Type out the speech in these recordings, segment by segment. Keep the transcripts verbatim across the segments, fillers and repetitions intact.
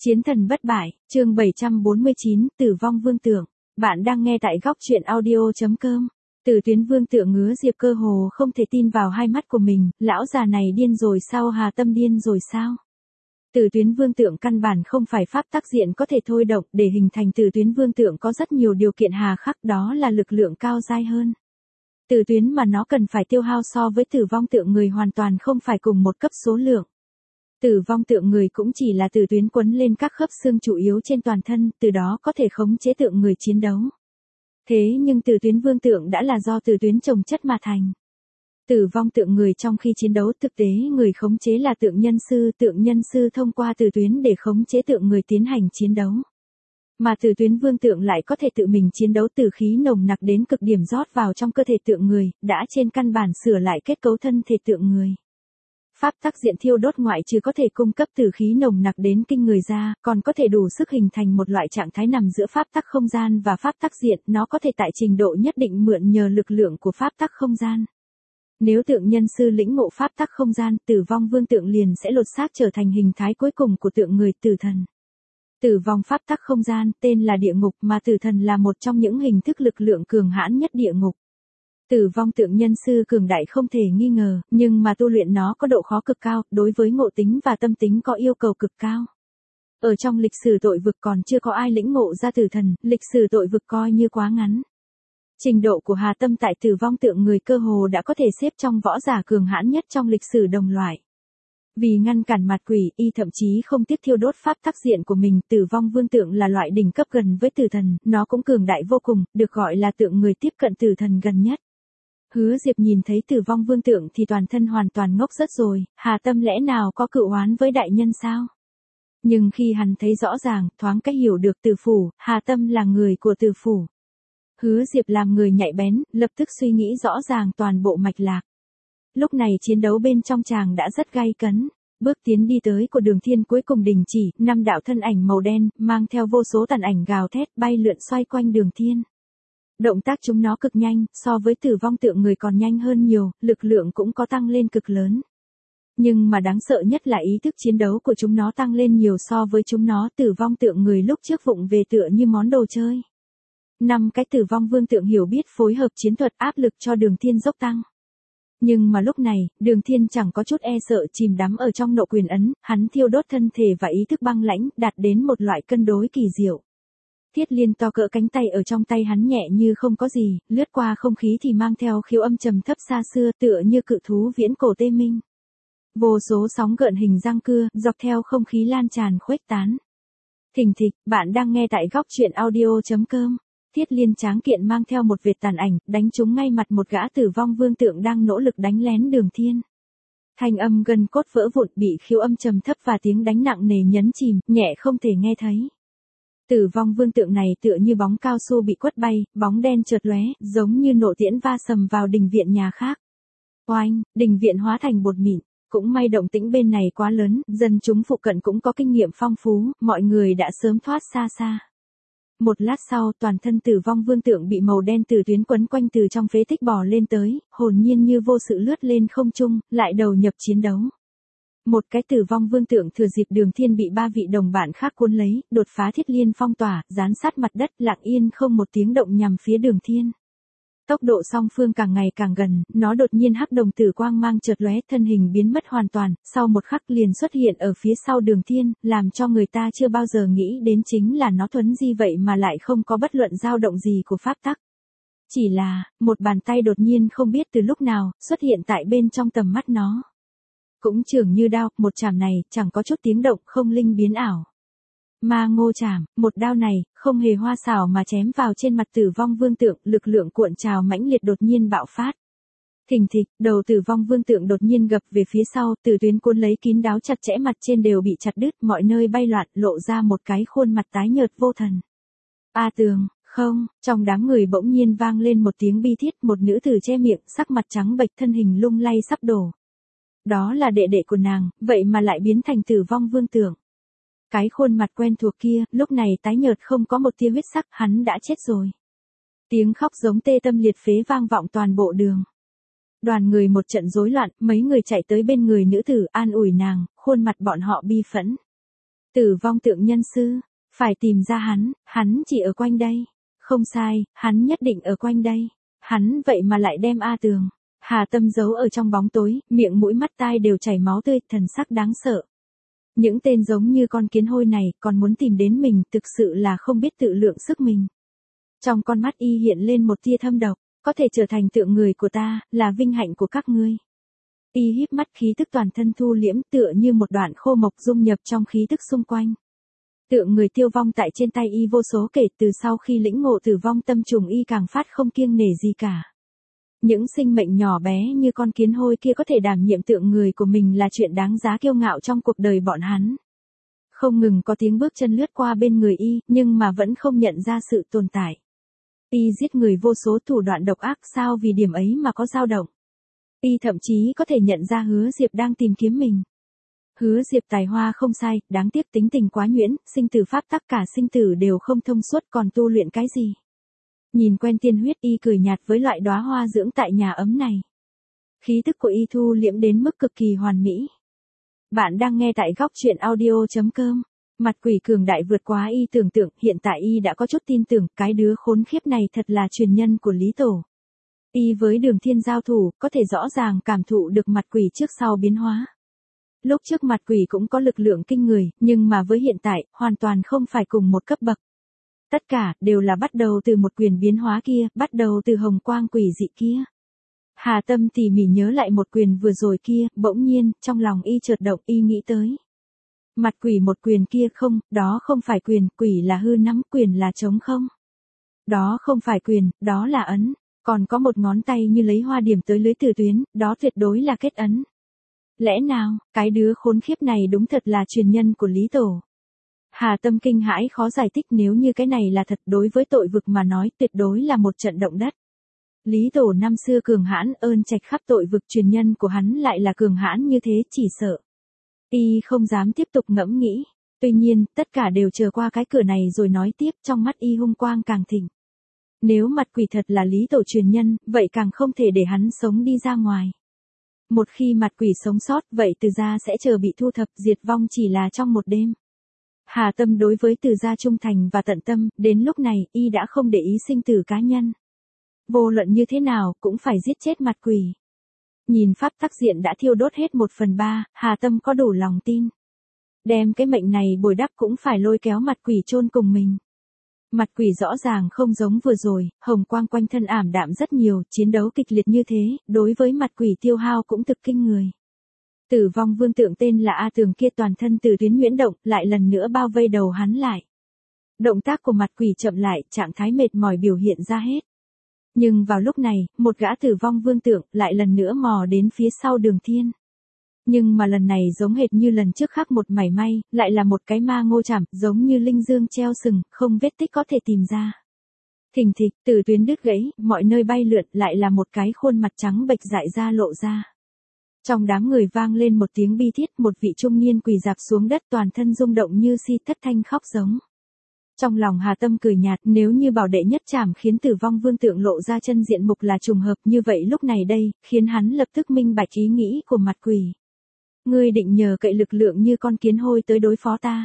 Chiến thần bất bại, chương bảy trăm bốn mươi chín, Tử vong vương tượng. Bạn đang nghe tại góc truyện audio chấm com. Tử Tuyến vương tượng ngứa Diệp cơ hồ không thể tin vào hai mắt của mình, lão già này điên rồi sao, Hà Tâm điên rồi sao? Tử Tuyến vương tượng căn bản không phải pháp tắc diện có thể thôi động, để hình thành Tử Tuyến vương tượng có rất nhiều điều kiện hà khắc, đó là lực lượng cao dai hơn. Tử Tuyến mà nó cần phải tiêu hao so với tử vong tượng người hoàn toàn không phải cùng một cấp số lượng. Tử vong tượng người cũng chỉ là tử tuyến quấn lên các khớp xương chủ yếu trên toàn thân, từ đó có thể khống chế tượng người chiến đấu. Thế nhưng tử tuyến vương tượng đã là do tử tuyến chồng chất mà thành. Tử vong tượng người trong khi chiến đấu thực tế người khống chế là tượng nhân sư, tượng nhân sư thông qua tử tuyến để khống chế tượng người tiến hành chiến đấu. Mà tử tuyến vương tượng lại có thể tự mình chiến đấu, tử khí nồng nặc đến cực điểm rót vào trong cơ thể tượng người, đã trên căn bản sửa lại kết cấu thân thể tượng người. Pháp tắc diện thiêu đốt ngoại trừ có thể cung cấp tử khí nồng nặc đến kinh người ra, còn có thể đủ sức hình thành một loại trạng thái nằm giữa pháp tắc không gian và pháp tắc diện, nó có thể tại trình độ nhất định mượn nhờ lực lượng của pháp tắc không gian. Nếu tượng nhân sư lĩnh ngộ pháp tắc không gian, tử vong vương tượng liền sẽ lột xác trở thành hình thái cuối cùng của tượng người tử thần. Tử vong pháp tắc không gian, tên là địa ngục, mà tử thần là một trong những hình thức lực lượng cường hãn nhất địa ngục. Tử vong tượng nhân sư cường đại không thể nghi ngờ, nhưng mà tu luyện nó có độ khó cực cao, đối với ngộ tính và tâm tính có yêu cầu cực cao. Ở trong lịch sử tội vực còn chưa có ai lĩnh ngộ ra tử thần, lịch sử tội vực coi như quá ngắn. Trình độ của Hà Tâm tại tử vong tượng người cơ hồ đã có thể xếp trong võ giả cường hãn nhất trong lịch sử đồng loại. Vì ngăn cản mặt quỷ, y thậm chí không tiếc thiêu đốt pháp tắc diện của mình. Tử vong vương tượng là loại đỉnh cấp gần với tử thần, nó cũng cường đại vô cùng, được gọi là tượng người tiếp cận tử thần gần nhất. Hứa Diệp nhìn thấy tử vong vương tượng thì toàn thân hoàn toàn ngốc rất rồi, Hà Tâm lẽ nào có cựu oán với đại nhân sao? Nhưng khi hắn thấy rõ ràng, thoáng cách hiểu được Tử phủ, Hà Tâm là người của Tử phủ. Hứa Diệp làm người nhạy bén, lập tức suy nghĩ rõ ràng toàn bộ mạch lạc. Lúc này chiến đấu bên trong chàng đã rất gay cấn. Bước tiến đi tới của Đường Thiên cuối cùng đình chỉ, năm đạo thân ảnh màu đen, mang theo vô số tàn ảnh gào thét bay lượn xoay quanh Đường Thiên. Động tác chúng nó cực nhanh, so với tử vong tượng người còn nhanh hơn nhiều, lực lượng cũng có tăng lên cực lớn. Nhưng mà đáng sợ nhất là ý thức chiến đấu của chúng nó tăng lên nhiều so với chúng nó. Tử vong tượng người lúc trước vụng về tựa như món đồ chơi. Năm cái tử vong vương tượng hiểu biết phối hợp chiến thuật áp lực cho Đường Thiên dốc tăng. Nhưng mà lúc này, Đường Thiên chẳng có chút e sợ, chìm đắm ở trong nộ quyền ấn, hắn thiêu đốt thân thể và ý thức băng lãnh, đạt đến một loại cân đối kỳ diệu. Thiết liên to cỡ cánh tay ở trong tay hắn nhẹ như không có gì, lướt qua không khí thì mang theo khiếu âm trầm thấp xa xưa, tựa như cự thú viễn cổ tê minh. Vô số sóng gợn hình răng cưa, dọc theo không khí lan tràn khuếch tán. Thình thịch, bạn đang nghe tại góc truyện audio chấm com. Thiết liên tráng kiện mang theo một vệt tàn ảnh, đánh trúng ngay mặt một gã tử vong vương tượng đang nỗ lực đánh lén Đường Thiên. Thanh âm gân cốt vỡ vụn, bị khiếu âm trầm thấp và tiếng đánh nặng nề nhấn chìm, nhẹ không thể nghe thấy. Tử vong vương tượng này tựa như bóng cao su bị quất bay, bóng đen chợt lóe, giống như nộ tiễn va sầm vào đình viện nhà khác. Oanh, đình viện hóa thành bột mịn, cũng may động tĩnh bên này quá lớn, dân chúng phụ cận cũng có kinh nghiệm phong phú, mọi người đã sớm thoát xa xa. Một lát sau, toàn thân tử vong vương tượng bị màu đen tử tuyến quấn quanh từ trong phế tích bò lên tới, hồn nhiên như vô sự lướt lên không trung, lại đầu nhập chiến đấu. Một cái tử vong vương tượng thừa dịp Đường Thiên bị ba vị đồng bạn khác cuốn lấy, đột phá thiết liên phong tỏa, dán sát mặt đất, lặng yên không một tiếng động nhằm phía Đường Thiên. Tốc độ song phương càng ngày càng gần, nó đột nhiên hắc đồng tử quang mang chợt lóe, thân hình biến mất hoàn toàn, sau một khắc liền xuất hiện ở phía sau Đường Thiên, làm cho người ta chưa bao giờ nghĩ đến chính là nó thuấn di vậy mà lại không có bất luận dao động gì của pháp tắc. Chỉ là, một bàn tay đột nhiên không biết từ lúc nào, xuất hiện tại bên trong tầm mắt nó. Cũng trường như đao, một chảm này, chẳng có chút tiếng động, không linh biến ảo. Ma ngô chảm, một đao này, không hề hoa xảo mà chém vào trên mặt tử vong vương tượng, lực lượng cuộn trào mãnh liệt đột nhiên bạo phát. Thình thịch, đầu tử vong vương tượng đột nhiên gập về phía sau, tử tuyến cuốn lấy kín đáo chặt chẽ, mặt trên đều bị chặt đứt, mọi nơi bay loạn, lộ ra một cái khuôn mặt tái nhợt vô thần. A tường, không, trong đám người bỗng nhiên vang lên một tiếng bi thiết, một nữ tử che miệng, sắc mặt trắng bệch, thân hình lung lay sắp đổ. Đó là đệ đệ của nàng, vậy mà lại biến thành tử vong vương tượng. Cái khuôn mặt quen thuộc kia, lúc này tái nhợt không có một tia huyết sắc, hắn đã chết rồi. Tiếng khóc giống tê tâm liệt phế vang vọng toàn bộ đường. Đoàn người một trận rối loạn, mấy người chạy tới bên người nữ tử an ủi nàng, khuôn mặt bọn họ bi phẫn. Tử vong tượng nhân sư, phải tìm ra hắn, hắn chỉ ở quanh đây. Không sai, hắn nhất định ở quanh đây. Hắn vậy mà lại đem A Tường, Hà Tâm giấu ở trong bóng tối, miệng mũi mắt tai đều chảy máu tươi, thần sắc đáng sợ. Những tên giống như con kiến hôi này còn muốn tìm đến mình, thực sự là không biết tự lượng sức mình. Trong con mắt y hiện lên một tia thâm độc, có thể trở thành tượng người của ta, là vinh hạnh của các ngươi. Y híp mắt, khí tức toàn thân thu liễm, tựa như một đoạn khô mộc dung nhập trong khí tức xung quanh. Tượng người tiêu vong tại trên tay y vô số kể, từ sau khi lĩnh ngộ tử vong tâm trùng y càng phát không kiêng nể gì cả. Những sinh mệnh nhỏ bé như con kiến hôi kia có thể đảm nhiệm tượng người của mình là chuyện đáng giá kiêu ngạo trong cuộc đời bọn hắn. Không ngừng có tiếng bước chân lướt qua bên người y, nhưng mà vẫn không nhận ra sự tồn tại. Y giết người vô số, thủ đoạn độc ác, sao vì điểm ấy mà có dao động. Y thậm chí có thể nhận ra Hứa Diệp đang tìm kiếm mình. Hứa Diệp tài hoa không sai, đáng tiếc tính tình quá nhuyễn, sinh tử pháp tắc cả sinh tử đều không thông suốt, còn tu luyện cái gì. Nhìn quen tiên huyết, y cười nhạt với loại đóa hoa dưỡng tại nhà ấm này. Khí tức của y thu liễm đến mức cực kỳ hoàn mỹ. Bạn đang nghe tại góc truyện audio chấm com. Mặt quỷ cường đại vượt quá y tưởng tượng, hiện tại y đã có chút tin tưởng cái đứa khốn khiếp này thật là truyền nhân của Lý Tổ. Y với Đường Thiên giao thủ, có thể rõ ràng cảm thụ được mặt quỷ trước sau biến hóa. Lúc trước mặt quỷ cũng có lực lượng kinh người, nhưng mà với hiện tại, hoàn toàn không phải cùng một cấp bậc. Tất cả, đều là bắt đầu từ một quyền biến hóa kia, bắt đầu từ hồng quang quỷ dị kia. Hà Tâm tỉ mỉ nhớ lại một quyền vừa rồi kia, bỗng nhiên, trong lòng y chợt động, y nghĩ tới. Mặt quỷ một quyền kia không, đó không phải quyền, quỷ là hư nắm, quyền là trống không. Đó không phải quyền, đó là ấn, còn có một ngón tay như lấy hoa điểm tới lưới tử tuyến, đó tuyệt đối là kết ấn. Lẽ nào, cái đứa khốn khiếp này đúng thật là truyền nhân của Lý Tổ. Hà Tâm kinh hãi khó giải thích, nếu như cái này là thật, đối với tội vực mà nói tuyệt đối là một trận động đất. Lý Tổ năm xưa cường hãn, ơn trạch khắp tội vực, truyền nhân của hắn lại là cường hãn như thế, chỉ sợ. Y không dám tiếp tục ngẫm nghĩ. Tuy nhiên, tất cả đều chờ qua cái cửa này rồi nói tiếp, trong mắt y hung quang càng thịnh. Nếu mặt quỷ thật là Lý Tổ truyền nhân, vậy càng không thể để hắn sống đi ra ngoài. Một khi mặt quỷ sống sót, vậy Từ gia sẽ chờ bị thu thập, diệt vong chỉ là trong một đêm. Hà Tâm đối với Từ gia trung thành và tận tâm, đến lúc này, y đã không để ý sinh tử cá nhân. Vô luận như thế nào, cũng phải giết chết mặt quỷ. Nhìn pháp tắc diện đã thiêu đốt hết một phần ba, Hà Tâm có đủ lòng tin. Đem cái mệnh này bồi đắp cũng phải lôi kéo mặt quỷ chôn cùng mình. Mặt quỷ rõ ràng không giống vừa rồi, hồng quang quanh thân ảm đạm rất nhiều, chiến đấu kịch liệt như thế, đối với mặt quỷ tiêu hao cũng thực kinh người. Tử vong vương tượng tên là A Tường kia toàn thân từ tuyến nhuyễn động, lại lần nữa bao vây đầu hắn lại. Động tác của mặt quỷ chậm lại, trạng thái mệt mỏi biểu hiện ra hết. Nhưng vào lúc này, một gã tử vong vương tượng lại lần nữa mò đến phía sau Đường Thiên. Nhưng mà lần này giống hệt như lần trước khác một mảy may, lại là một cái ma ngô chảm, giống như linh dương treo sừng, không vết tích có thể tìm ra. Thình thịch, từ tuyến đứt gãy, mọi nơi bay lượn, lại là một cái khuôn mặt trắng bệch dại ra lộ ra. Trong đám người vang lên một tiếng bi thiết, một vị trung niên quỳ dạp xuống đất, toàn thân rung động như si, thất thanh khóc giống. Trong lòng Hà Tâm cười nhạt, nếu như bảo đệ nhất trảm khiến tử vong vương tượng lộ ra chân diện mục là trùng hợp, như vậy lúc này đây, khiến hắn lập tức minh bạch ý nghĩ của mặt quỷ. Ngươi định nhờ cậy lực lượng như con kiến hôi tới đối phó ta.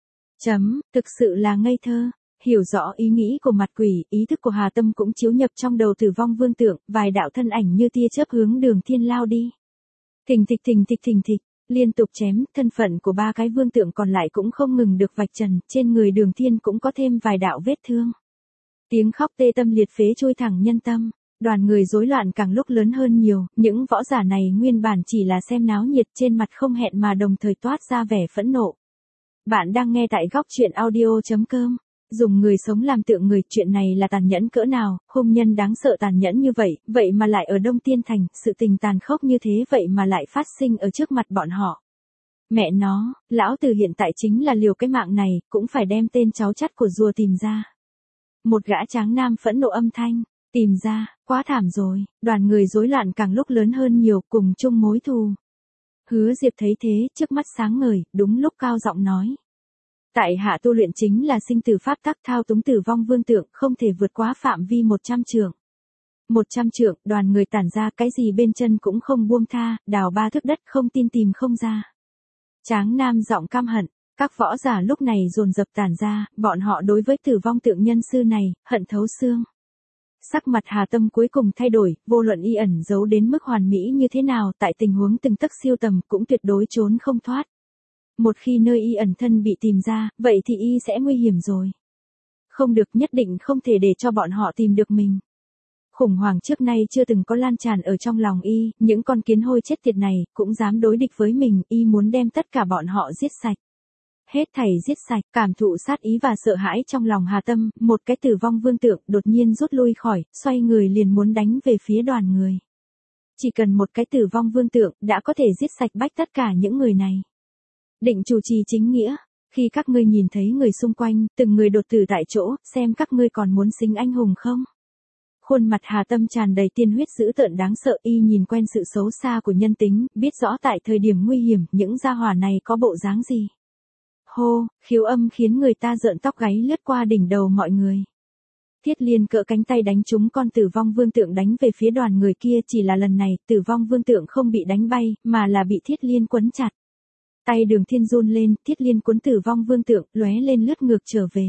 Chấm, thực sự là ngây thơ. Hiểu rõ ý nghĩ của mặt quỷ, ý thức của Hà Tâm cũng chiếu nhập trong đầu tử vong vương tượng, vài đạo thân ảnh như tia chớp hướng Đường Thiên lao đi. Thình thịch thình thịch thình thịch, liên tục chém, thân phận của ba cái vương tượng còn lại cũng không ngừng được vạch trần, trên người Đường Thiên cũng có thêm vài đạo vết thương. Tiếng khóc tê tâm liệt phế trôi thẳng nhân tâm, đoàn người rối loạn càng lúc lớn hơn nhiều, những võ giả này nguyên bản chỉ là xem náo nhiệt, trên mặt không hẹn mà đồng thời toát ra vẻ phẫn nộ. Bạn đang nghe tại góc truyện audio chấm com. Dùng người sống làm tượng người, chuyện này là tàn nhẫn cỡ nào, hung nhân đáng sợ tàn nhẫn như vậy, vậy mà lại ở Đông Tiên Thành, sự tình tàn khốc như thế vậy mà lại phát sinh ở trước mặt bọn họ. Mẹ nó, lão tử hiện tại chính là liều cái mạng này, cũng phải đem tên cháu chắt của rùa tìm ra. Một gã tráng nam phẫn nộ âm thanh, tìm ra, quá thảm rồi, đoàn người rối loạn càng lúc lớn hơn nhiều, cùng chung mối thù. Hứa Diệp thấy thế, trước mắt sáng ngời, đúng lúc cao giọng nói. Tại hạ tu luyện chính là sinh tử pháp tắc, thao túng tử vong vương tượng, không thể vượt quá phạm vi một trăm trượng. một trăm trượng, đoàn người tản ra, cái gì bên chân cũng không buông tha, đào ba thước đất, không tin tìm không ra. Tráng nam giọng căm hận, Các võ giả lúc này dồn dập tản ra, bọn họ đối với tử vong tượng nhân sư này, hận thấu xương. Sắc mặt Hà Tâm cuối cùng thay đổi, vô luận y ẩn giấu đến mức hoàn mỹ như thế nào, tại tình huống từng tấc siêu tầm cũng tuyệt đối trốn không thoát. Một khi nơi y ẩn thân bị tìm ra, vậy thì y sẽ nguy hiểm rồi. Không được, nhất định không thể để cho bọn họ tìm được mình. Khủng hoảng trước nay chưa từng có lan tràn ở trong lòng y, những con kiến hôi chết tiệt này, cũng dám đối địch với mình, y muốn đem tất cả bọn họ giết sạch. Hết thảy giết sạch, cảm thụ sát ý và sợ hãi trong lòng Hà Tâm, một cái tử vong vương tượng đột nhiên rút lui khỏi, xoay người liền muốn đánh về phía đoàn người. Chỉ cần một cái tử vong vương tượng, đã có thể giết sạch bách tất cả những người này. Định chủ trì chính nghĩa, khi các ngươi nhìn thấy người xung quanh, từng người đột tử tại chỗ, xem các ngươi còn muốn xính anh hùng không? Khuôn mặt Hà Tâm tràn đầy tiên huyết dữ tợn đáng sợ, y nhìn quen sự xấu xa của nhân tính, biết rõ tại thời điểm nguy hiểm, những gia hỏa này có bộ dáng gì. Hô, khiếu âm khiến người ta rợn tóc gáy lướt qua đỉnh đầu mọi người. Thiết Liên cỡ cánh tay đánh trúng con tử vong vương tượng đánh về phía đoàn người kia, chỉ là lần này, tử vong vương tượng không bị đánh bay, mà là bị Thiết Liên quấn chặt. Tay Đường Thiên run lên, Thiết Liên cuốn tử vong vương tượng, lóe lên lướt ngược trở về.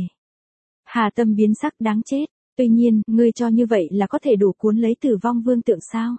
Hà Tâm biến sắc đáng chết, tuy nhiên, ngươi cho như vậy là có thể đủ cuốn lấy tử vong vương tượng sao?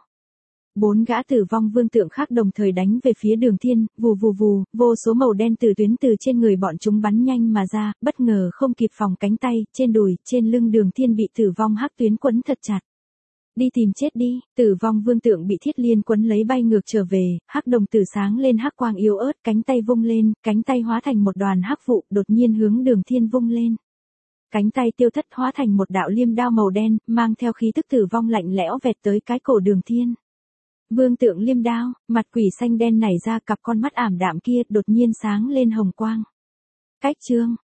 Bốn gã tử vong vương tượng khác đồng thời đánh về phía Đường Thiên, vù vù vù, vô số màu đen từ tuyến từ trên người bọn chúng bắn nhanh mà ra, bất ngờ không kịp phòng cánh tay, trên đùi, trên lưng Đường Thiên bị tử vong hắc tuyến quấn thật chặt. Đi tìm chết đi, tử vong vương tượng bị Thiết Liên quấn lấy bay ngược trở về, hắc đồng tử sáng lên hắc quang yếu ớt, cánh tay vung lên, cánh tay hóa thành một đoàn hắc vụ, đột nhiên hướng Đường Thiên vung lên. Cánh tay tiêu thất hóa thành một đạo liêm đao màu đen, mang theo khí tức tử vong lạnh lẽo vẹt tới cái cổ Đường Thiên. Vương tượng liêm đao, mặt quỷ xanh đen nảy ra, cặp con mắt ảm đạm kia đột nhiên sáng lên hồng quang. Cách chương